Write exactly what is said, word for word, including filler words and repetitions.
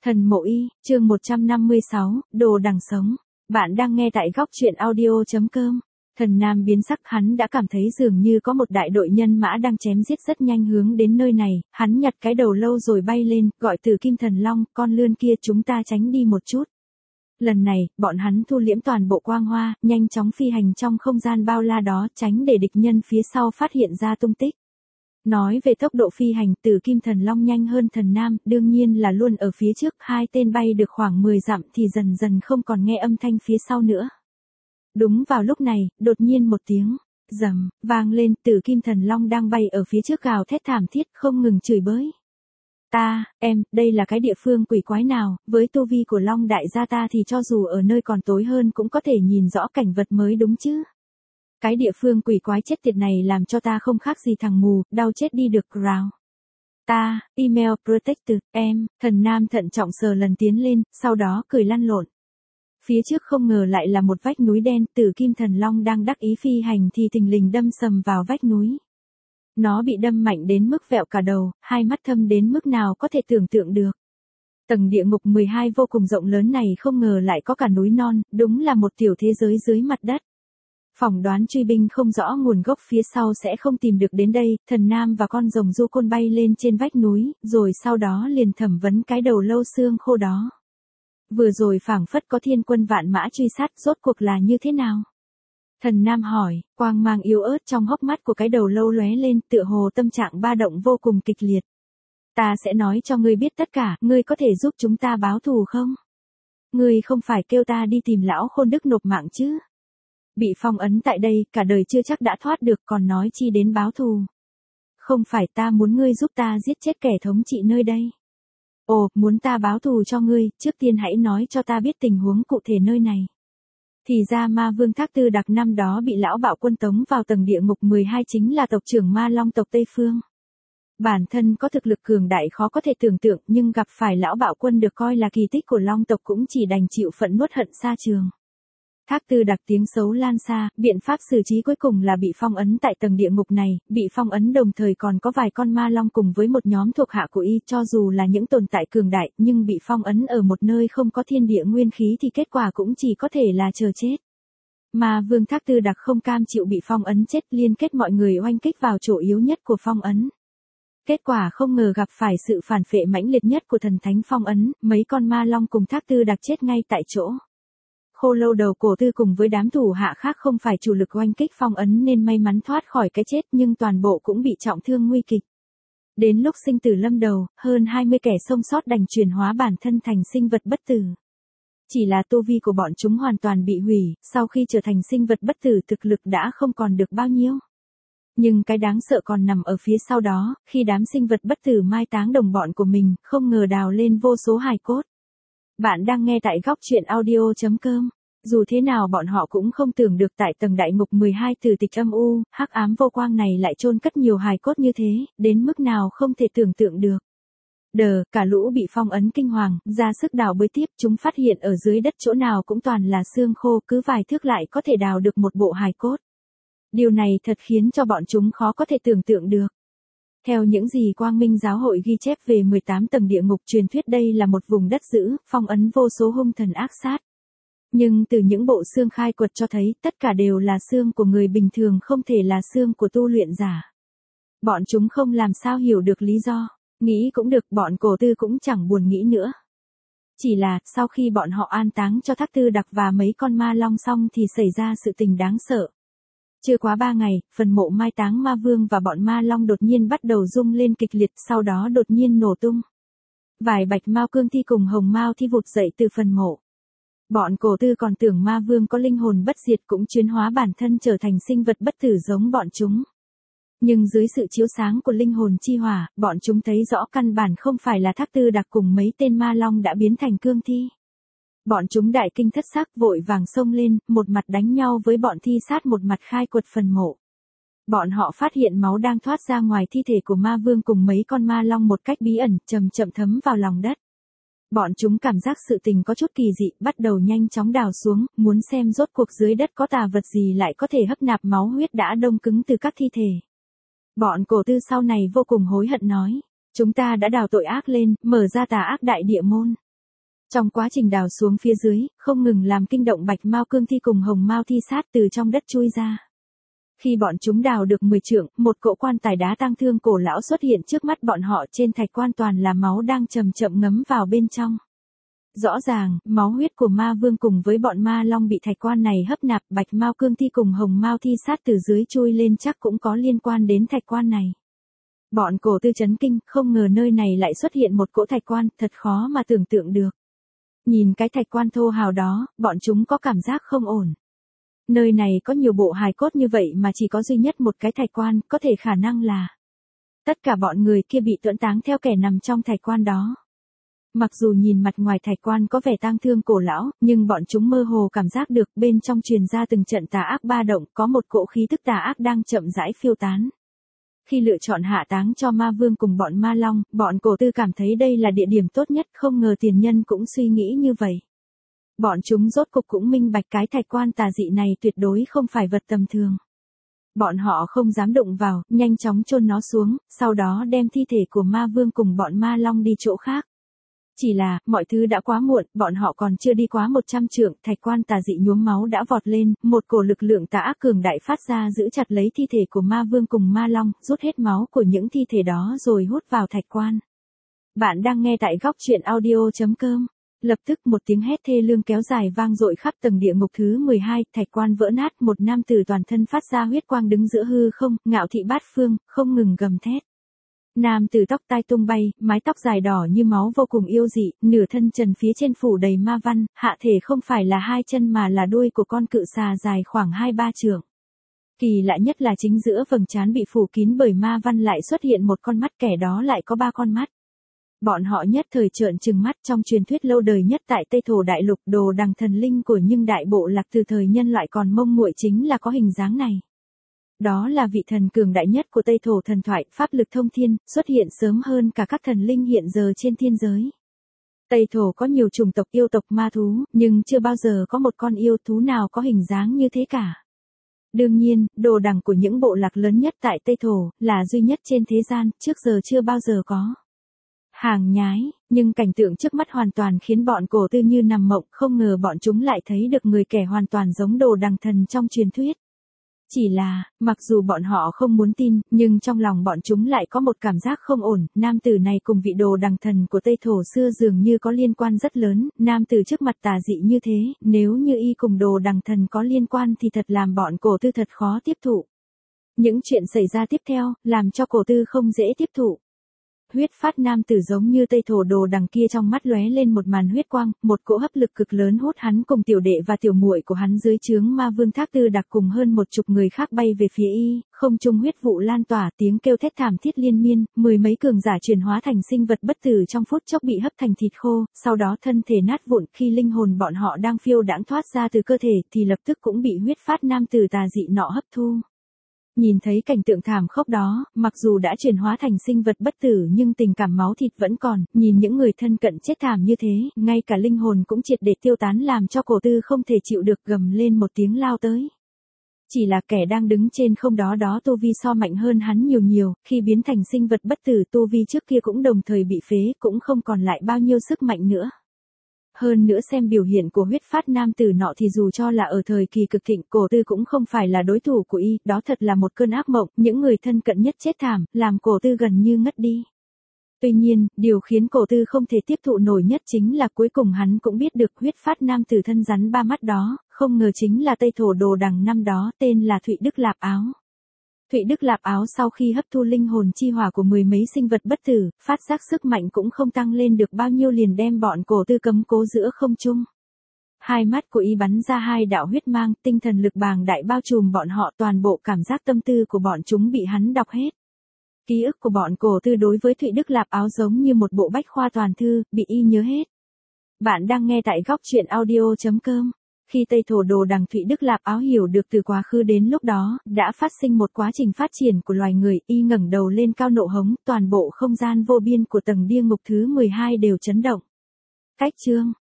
Thần Mộ Y, chương một trăm năm mươi sáu, Đồ Đằng Sống. Bạn đang nghe tại góc truyện audio chấm com. Thần Nam biến sắc, hắn đã cảm thấy dường như có một đại đội nhân mã đang chém giết rất nhanh hướng đến nơi này, hắn nhặt cái đầu lâu rồi bay lên, gọi Tử Kim Thần Long, con lươn kia chúng ta tránh đi một chút. Lần này, bọn hắn thu liễm toàn bộ quang hoa, nhanh chóng phi hành trong không gian bao la đó, tránh để địch nhân phía sau phát hiện ra tung tích. Nói về tốc độ phi hành, Tử Kim Thần Long nhanh hơn Thần Nam, đương nhiên là luôn ở phía trước, hai tên bay được khoảng mười dặm thì dần dần không còn nghe âm thanh phía sau nữa. Đúng vào lúc này, đột nhiên một tiếng rầm vang lên, Tử Kim Thần Long đang bay ở phía trước gào thét thảm thiết, không ngừng chửi bới. Ta, em, đây là cái địa phương quỷ quái nào, với tu vi của Long đại gia ta thì cho dù ở nơi còn tối hơn cũng có thể nhìn rõ cảnh vật mới đúng chứ. Cái địa phương quỷ quái chết tiệt này làm cho ta không khác gì thằng mù, đau chết đi được rào. Ta, email protected, em, Thần Nam thận trọng sờ lần tiến lên, sau đó cười lăn lộn. Phía trước không ngờ lại là một vách núi đen, Tử Kim Thần Long đang đắc ý phi hành thì thình lình đâm sầm vào vách núi. Nó bị đâm mạnh đến mức vẹo cả đầu, hai mắt thâm đến mức nào có thể tưởng tượng được. Tầng địa ngục mười hai vô cùng rộng lớn này không ngờ lại có cả núi non, đúng là một tiểu thế giới dưới mặt đất. Phỏng đoán truy binh không rõ nguồn gốc phía sau sẽ không tìm được đến đây, Thần Nam và con rồng du côn bay lên trên vách núi, rồi sau đó liền thẩm vấn cái đầu lâu xương khô đó. Vừa rồi phảng phất có thiên quân vạn mã truy sát, rốt cuộc là như thế nào? Thần Nam hỏi, quang mang yếu ớt trong hốc mắt của cái đầu lâu lóe lên, tựa hồ tâm trạng ba động vô cùng kịch liệt. Ta sẽ nói cho ngươi biết tất cả, ngươi có thể giúp chúng ta báo thù không? Ngươi không phải kêu ta đi tìm lão Khôn Đức nộp mạng chứ? Bị phong ấn tại đây, cả đời chưa chắc đã thoát được, còn nói chi đến báo thù. Không phải ta muốn ngươi giúp ta giết chết kẻ thống trị nơi đây. Ồ, muốn ta báo thù cho ngươi, trước tiên hãy nói cho ta biết tình huống cụ thể nơi này. Thì ra Ma Vương Thác Tư Đặc năm đó bị lão bạo quân tống vào tầng địa ngục mười hai, chính là tộc trưởng Ma Long tộc Tây Phương. Bản thân có thực lực cường đại khó có thể tưởng tượng, nhưng gặp phải lão bạo quân được coi là kỳ tích của Long tộc cũng chỉ đành chịu phận nuốt hận xa trường. Thác Tư Đặc tiếng xấu lan xa, biện pháp xử trí cuối cùng là bị phong ấn tại tầng địa ngục này, bị phong ấn đồng thời còn có vài con ma long cùng với một nhóm thuộc hạ của y, cho dù là những tồn tại cường đại, nhưng bị phong ấn ở một nơi không có thiên địa nguyên khí thì kết quả cũng chỉ có thể là chờ chết. Ma Vương Thác Tư Đặc không cam chịu bị phong ấn chết, liên kết mọi người oanh kích vào chỗ yếu nhất của phong ấn. Kết quả không ngờ gặp phải sự phản phệ mãnh liệt nhất của thần thánh phong ấn, mấy con ma long cùng Thác Tư Đặc chết ngay tại chỗ. Khô Lâu Đầu Cổ Tư cùng với đám thủ hạ khác không phải chủ lực oanh kích phong ấn nên may mắn thoát khỏi cái chết, nhưng toàn bộ cũng bị trọng thương nguy kịch. Đến lúc sinh tử lâm đầu, hơn hai mươi kẻ sống sót đành chuyển hóa bản thân thành sinh vật bất tử. Chỉ là tu vi của bọn chúng hoàn toàn bị hủy, sau khi trở thành sinh vật bất tử thực lực đã không còn được bao nhiêu. Nhưng cái đáng sợ còn nằm ở phía sau đó, khi đám sinh vật bất tử mai táng đồng bọn của mình, không ngờ đào lên vô số hài cốt. Bạn đang nghe tại góc truyện audio chấm com. Dù thế nào bọn họ cũng không tưởng được tại tầng đại ngục mười hai tử tịch âm u, hắc ám vô quang này lại chôn cất nhiều hài cốt như thế, đến mức nào không thể tưởng tượng được. Đờ, cả lũ bị phong ấn kinh hoàng, ra sức đào bới tiếp, chúng phát hiện ở dưới đất chỗ nào cũng toàn là xương khô, cứ vài thước lại có thể đào được một bộ hài cốt. Điều này thật khiến cho bọn chúng khó có thể tưởng tượng được. Theo những gì Quang Minh Giáo hội ghi chép về mười tám tầng địa ngục, truyền thuyết đây là một vùng đất dữ, phong ấn vô số hung thần ác sát. Nhưng từ những bộ xương khai quật cho thấy, tất cả đều là xương của người bình thường, không thể là xương của tu luyện giả. Bọn chúng không làm sao hiểu được lý do, nghĩ cũng được, bọn Cổ Tư cũng chẳng buồn nghĩ nữa. Chỉ là, sau khi bọn họ an táng cho Thác Tư Đặc và mấy con ma long xong thì xảy ra sự tình đáng sợ. Chưa quá ba ngày, phần mộ mai táng ma vương và bọn ma long đột nhiên bắt đầu rung lên kịch liệt, sau đó đột nhiên nổ tung. Vài bạch mao cương thi cùng hồng mao thi vụt dậy từ phần mộ. Bọn Cổ Tư còn tưởng ma vương có linh hồn bất diệt cũng chuyển hóa bản thân trở thành sinh vật bất tử giống bọn chúng. Nhưng dưới sự chiếu sáng của linh hồn chi hỏa, bọn chúng thấy rõ căn bản không phải là Thác Tư Đặc cùng mấy tên ma long đã biến thành cương thi. Bọn chúng đại kinh thất sắc vội vàng xông lên, một mặt đánh nhau với bọn thi sát, một mặt khai quật phần mộ. Bọn họ phát hiện máu đang thoát ra ngoài thi thể của ma vương cùng mấy con ma long một cách bí ẩn, chậm chậm thấm vào lòng đất. Bọn chúng cảm giác sự tình có chút kỳ dị, bắt đầu nhanh chóng đào xuống, muốn xem rốt cuộc dưới đất có tà vật gì lại có thể hấp nạp máu huyết đã đông cứng từ các thi thể. Bọn Cổ Tư sau này vô cùng hối hận nói, chúng ta đã đào tội ác lên, mở ra tà ác đại địa môn. Trong quá trình đào xuống phía dưới, không ngừng làm kinh động Bạch Mao Cương Thi cùng Hồng Mao Thi Sát từ trong đất chui ra. Khi bọn chúng đào được mười trượng, một cỗ quan tài đá tang thương cổ lão xuất hiện trước mắt bọn họ, trên thạch quan toàn là máu đang chậm chậm ngấm vào bên trong. Rõ ràng, máu huyết của ma vương cùng với bọn ma long bị thạch quan này hấp nạp, Bạch Mao Cương Thi cùng Hồng Mao Thi Sát từ dưới chui lên chắc cũng có liên quan đến thạch quan này. Bọn cổ tư chấn kinh, không ngờ nơi này lại xuất hiện một cỗ thạch quan, thật khó mà tưởng tượng được. Nhìn cái thạch quan thô hào đó, bọn chúng có cảm giác không ổn. Nơi này có nhiều bộ hài cốt như vậy mà chỉ có duy nhất một cái thạch quan, có thể khả năng là tất cả bọn người kia bị tuẫn táng theo kẻ nằm trong thạch quan đó. Mặc dù nhìn mặt ngoài thạch quan có vẻ tang thương cổ lão, nhưng bọn chúng mơ hồ cảm giác được bên trong truyền ra từng trận tà ác ba động, có một cỗ khí tức tà ác đang chậm rãi phiêu tán. Khi lựa chọn hạ táng cho ma vương cùng bọn ma long, bọn cổ tư cảm thấy đây là địa điểm tốt nhất, không ngờ tiền nhân cũng suy nghĩ như vậy. Bọn chúng rốt cục cũng minh bạch cái thạch quan tà dị này tuyệt đối không phải vật tầm thường. Bọn họ không dám đụng vào, nhanh chóng chôn nó xuống, sau đó đem thi thể của ma vương cùng bọn ma long đi chỗ khác. Chỉ là, mọi thứ đã quá muộn, bọn họ còn chưa đi quá một trăm trượng, thạch quan tà dị nhuốm máu đã vọt lên, một cổ lực lượng tà ác cường đại phát ra giữ chặt lấy thi thể của ma vương cùng ma long, rút hết máu của những thi thể đó rồi hút vào thạch quan. Bạn đang nghe tại góc truyện audio chấm com. Lập tức một tiếng hét thê lương kéo dài vang dội khắp tầng địa ngục thứ mười hai, thạch quan vỡ nát, một nam tử toàn thân phát ra huyết quang đứng giữa hư không, ngạo thị bát phương, không ngừng gầm thét. Nam tử tóc tai tung bay, mái tóc dài đỏ như máu vô cùng yêu dị, nửa thân trần phía trên phủ đầy ma văn, hạ thể không phải là hai chân mà là đuôi của con cự xà dài khoảng hai ba trượng. Kỳ lạ nhất là chính giữa vầng trán bị phủ kín bởi ma văn lại xuất hiện một con mắt, kẻ đó lại có ba con mắt. Bọn họ nhất thời trợn trừng mắt. Trong truyền thuyết lâu đời nhất tại Tây Thổ Đại Lục, đồ đằng thần linh của nhưng đại bộ lạc từ thời nhân loại còn mông muội chính là có hình dáng này. Đó là vị thần cường đại nhất của Tây Thổ thần thoại, pháp lực thông thiên, xuất hiện sớm hơn cả các thần linh hiện giờ trên thiên giới. Tây Thổ có nhiều chủng tộc yêu tộc ma thú, nhưng chưa bao giờ có một con yêu thú nào có hình dáng như thế cả. Đương nhiên, đồ đằng của những bộ lạc lớn nhất tại Tây Thổ, là duy nhất trên thế gian, trước giờ chưa bao giờ có. Hàng nhái, nhưng cảnh tượng trước mắt hoàn toàn khiến bọn cổ tư như nằm mộng, không ngờ bọn chúng lại thấy được người kẻ hoàn toàn giống đồ đằng thần trong truyền thuyết. Chỉ là, mặc dù bọn họ không muốn tin, nhưng trong lòng bọn chúng lại có một cảm giác không ổn, nam tử này cùng vị đồ đằng thần của Tây Thổ xưa dường như có liên quan rất lớn, nam tử trước mặt tà dị như thế, nếu như y cùng đồ đằng thần có liên quan thì thật làm bọn cổ tư thật khó tiếp thụ. Những chuyện xảy ra tiếp theo, làm cho cổ tư không dễ tiếp thụ. Huyết phát nam tử giống như Tây Thổ đồ đằng kia, trong mắt lóe lên một màn huyết quang, một cỗ hấp lực cực lớn hút hắn cùng tiểu đệ và tiểu muội của hắn dưới trướng ma vương Thác Tư Đặc cùng hơn một chục người khác bay về phía y, không trung huyết vụ lan tỏa, tiếng kêu thét thảm thiết liên miên, mười mấy cường giả chuyển hóa thành sinh vật bất tử trong phút chốc bị hấp thành thịt khô, sau đó thân thể nát vụn. Khi linh hồn bọn họ đang phiêu đãng thoát ra từ cơ thể thì lập tức cũng bị huyết phát nam tử tà dị nọ hấp thu. Nhìn thấy cảnh tượng thảm khốc đó, mặc dù đã chuyển hóa thành sinh vật bất tử nhưng tình cảm máu thịt vẫn còn, nhìn những người thân cận chết thảm như thế, ngay cả linh hồn cũng triệt để tiêu tán, làm cho cổ tư không thể chịu được, gầm lên một tiếng lao tới. Chỉ là kẻ đang đứng trên không đó đó tu vi so mạnh hơn hắn nhiều nhiều, khi biến thành sinh vật bất tử tu vi trước kia cũng đồng thời bị phế, cũng không còn lại bao nhiêu sức mạnh nữa. Hơn nữa xem biểu hiện của huyết phát nam tử nọ thì dù cho là ở thời kỳ cực thịnh, cổ tư cũng không phải là đối thủ của y, đó thật là một cơn ác mộng, những người thân cận nhất chết thảm, làm cổ tư gần như ngất đi. Tuy nhiên, điều khiến cổ tư không thể tiếp thụ nổi nhất chính là cuối cùng hắn cũng biết được huyết phát nam tử thân rắn ba mắt đó, không ngờ chính là Tây Thổ đồ đằng năm đó, tên là Thụy Đức Lạp Áo. Thụy Đức Lạp Áo sau khi hấp thu linh hồn chi hỏa của mười mấy sinh vật bất tử, phát giác sức mạnh cũng không tăng lên được bao nhiêu liền đem bọn cổ tư cấm cố giữa không trung. Hai mắt của y bắn ra hai đạo huyết mang, tinh thần lực bàng đại bao trùm bọn họ, toàn bộ cảm giác tâm tư của bọn chúng bị hắn đọc hết. Ký ức của bọn cổ tư đối với Thụy Đức Lạp Áo giống như một bộ bách khoa toàn thư, bị y nhớ hết. Bạn đang nghe tại góc truyện audio chấm com. Khi Tây Thổ đồ đằng Thụy Đức Lạp Áo hiểu được từ quá khứ đến lúc đó, đã phát sinh một quá trình phát triển của loài người, y ngẩng đầu lên cao nộ hống, toàn bộ không gian vô biên của tầng địa ngục thứ mười hai đều chấn động. Cách chương,